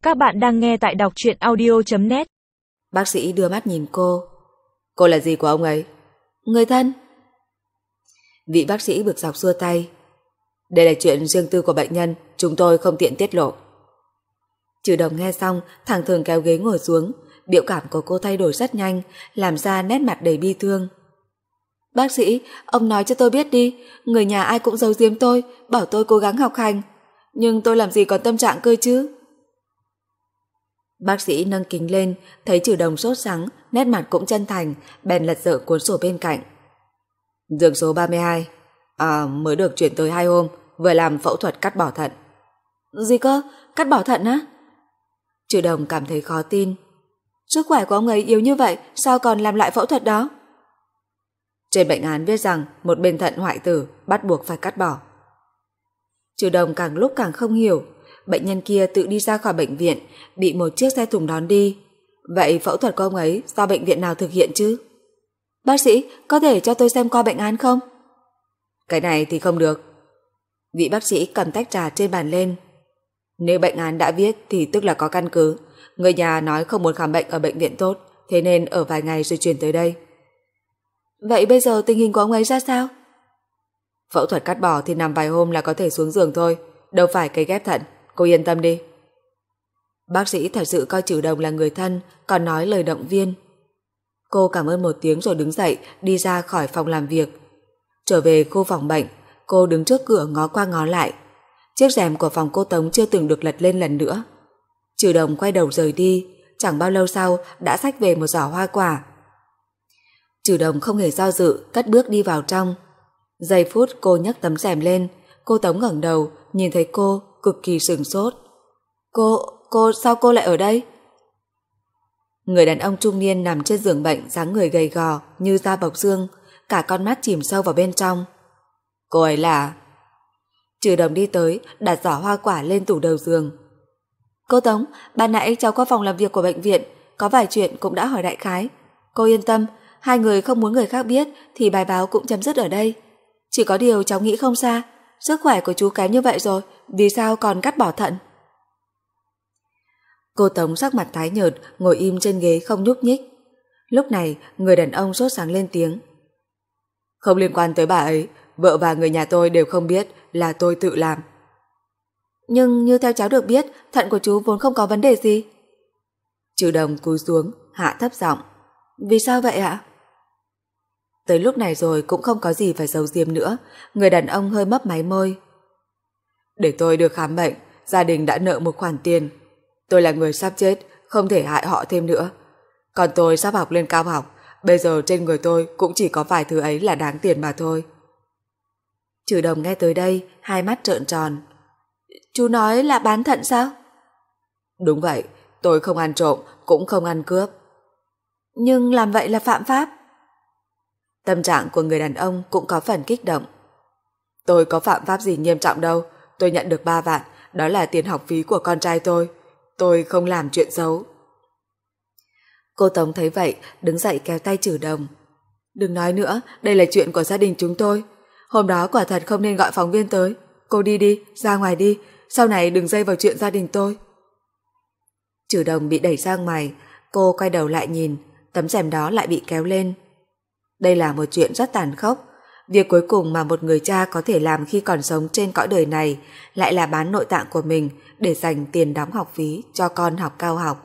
Các bạn đang nghe tại đọc truyện audio.net. Bác sĩ đưa mắt nhìn cô. Cô là gì của ông ấy? Người thân. Vị bác sĩ bực dọc xua tay. Đây là chuyện riêng tư của bệnh nhân, chúng tôi không tiện tiết lộ. Trừ Đồng nghe xong, thẳng thừng kéo ghế ngồi xuống. Biểu cảm của cô thay đổi rất nhanh, làm ra nét mặt đầy bi thương. Bác sĩ, ông nói cho tôi biết đi. Người nhà ai cũng giấu giếm tôi, bảo tôi cố gắng học hành. Nhưng tôi làm gì còn tâm trạng cơ chứ? Bác sĩ nâng kính lên, thấy Trừ Đồng sốt sắng, nét mặt cũng chân thành, bèn lật dở cuốn sổ bên cạnh. Giường số 32. Mới được chuyển tới 2 hôm, vừa làm phẫu thuật cắt bỏ thận. Gì cơ? Cắt bỏ thận á? Trừ Đồng cảm thấy khó tin. Sức khỏe của ông ấy yếu như vậy, sao còn làm lại phẫu thuật đó? Trên bệnh án viết rằng một bên thận hoại tử, bắt buộc phải cắt bỏ. Trừ Đồng càng lúc càng không hiểu. Bệnh nhân kia tự đi ra khỏi bệnh viện, bị một chiếc xe thùng đón đi. Vậy phẫu thuật của ông ấy do bệnh viện nào thực hiện chứ? Bác sĩ, có thể cho tôi xem qua bệnh án không? Cái này thì không được. Vị bác sĩ cầm tách trà trên bàn lên. Nếu bệnh án đã viết thì tức là có căn cứ. Người nhà nói không muốn khám bệnh ở bệnh viện tốt, thế nên ở vài ngày rồi chuyển tới đây. Vậy bây giờ tình hình của ông ấy ra sao? Phẫu thuật cắt bỏ thì nằm vài hôm là có thể xuống giường thôi, đâu phải cấy ghép thận, cô yên tâm đi. Bác sĩ thật sự coi Trừ Đồng là người thân, còn nói lời động viên. Cô cảm ơn một tiếng rồi đứng dậy, đi ra khỏi phòng làm việc. Trở về khu phòng bệnh, cô đứng trước cửa ngó qua ngó lại. Chiếc rèm của phòng cô Tống chưa từng được lật lên lần nữa. Trừ Đồng quay đầu rời đi, chẳng bao lâu sau đã xách về một giỏ hoa quả. Trừ Đồng không hề do dự, cất bước đi vào trong. Giây phút cô nhấc tấm rèm lên, cô Tống ngẩng đầu, nhìn thấy cô, cực kỳ sửng sốt. Cô, sao cô lại ở đây? Người đàn ông trung niên nằm trên giường bệnh, dáng người gầy gò, như da bọc xương, cả con mắt chìm sâu vào bên trong. Cô ấy là... Trừ Đồng đi tới, đặt giỏ hoa quả lên tủ đầu giường. Cô Tống, ban nãy cháu qua phòng làm việc của bệnh viện, có vài chuyện cũng đã hỏi đại khái. Cô yên tâm, hai người không muốn người khác biết thì bài báo cũng chấm dứt ở đây. Chỉ có điều cháu nghĩ không xa, sức khỏe của chú kém như vậy rồi, vì sao còn cắt bỏ thận? Cô Tống sắc mặt tái nhợt, ngồi im trên ghế không nhúc nhích. Lúc này, người đàn ông sốt sáng lên tiếng. Không liên quan tới bà ấy, vợ và người nhà tôi đều không biết là tôi tự làm. Nhưng như theo cháu được biết, thận của chú vốn không có vấn đề gì. Trừ Đồng cúi xuống, hạ thấp giọng. Vì sao vậy ạ? Tới lúc này rồi cũng không có gì phải giấu giếm nữa, người đàn ông hơi mấp máy môi. Để tôi được khám bệnh, gia đình đã nợ một khoản tiền. Tôi là người sắp chết, không thể hại họ thêm nữa. Còn tôi sắp học lên cao học, bây giờ trên người tôi cũng chỉ có vài thứ ấy là đáng tiền mà thôi. Trừ Đồng nghe tới đây, hai mắt trợn tròn. Chú nói là bán thận sao? Đúng vậy, tôi không ăn trộm, cũng không ăn cướp. Nhưng làm vậy là phạm pháp. Tâm trạng của người đàn ông cũng có phần kích động. Tôi có phạm pháp gì nghiêm trọng đâu, tôi nhận được 3 vạn, đó là tiền học phí của con trai tôi không làm chuyện xấu. Cô Tống thấy vậy, đứng dậy kéo tay Trừ Đồng. Đừng nói nữa, đây là chuyện của gia đình chúng tôi. Hôm đó quả thật không nên gọi phóng viên tới. Cô đi đi, ra ngoài đi, sau này đừng dây vào chuyện gia đình tôi. Trừ Đồng bị đẩy ra ngoài, cô quay đầu lại nhìn, tấm rèm đó lại bị kéo lên. Đây là một chuyện rất tàn khốc. Việc cuối cùng mà một người cha có thể làm khi còn sống trên cõi đời này lại là bán nội tạng của mình để dành tiền đóng học phí cho con học cao học.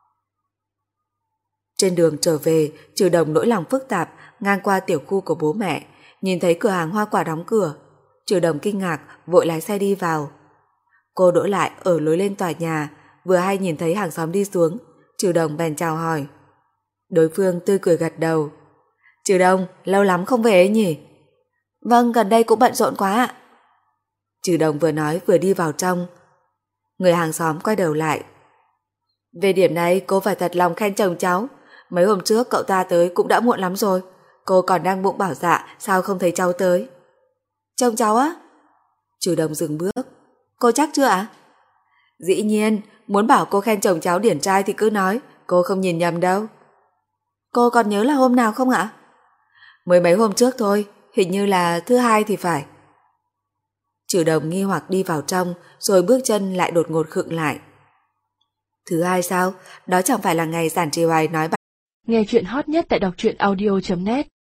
Trên đường trở về, Trừ Đồng nỗi lòng phức tạp, ngang qua tiểu khu của bố mẹ, nhìn thấy cửa hàng hoa quả đóng cửa. Trừ Đồng kinh ngạc, vội lái xe đi vào. Cô đỗ lại ở lối lên tòa nhà, vừa hay nhìn thấy hàng xóm đi xuống, Trừ Đồng bèn chào hỏi. Đối phương tươi cười gật đầu. Trừ Đồng, lâu lắm không về ấy nhỉ? Vâng, gần đây cũng bận rộn quá ạ. Trừ Đồng vừa nói vừa đi vào trong. Người hàng xóm quay đầu lại. Về điểm này cô phải thật lòng khen chồng cháu. Mấy hôm trước cậu ta tới cũng đã muộn lắm rồi. Cô còn đang bụng bảo dạ sao không thấy cháu tới. Chồng cháu á? Trừ Đồng dừng bước. Cô chắc chưa ạ? Dĩ nhiên, muốn bảo cô khen chồng cháu điển trai thì cứ nói, cô không nhìn nhầm đâu. Cô còn nhớ là hôm nào không ạ? Mới mấy hôm trước thôi, hình như là thứ Hai thì phải. Trừ Đồng nghi hoặc đi vào trong, rồi bước chân lại đột ngột khựng lại. Thứ hai sao? Đó chẳng phải là ngày Giản Trì Hoài nói Nghe chuyện hot nhất tại đọc truyện audio.net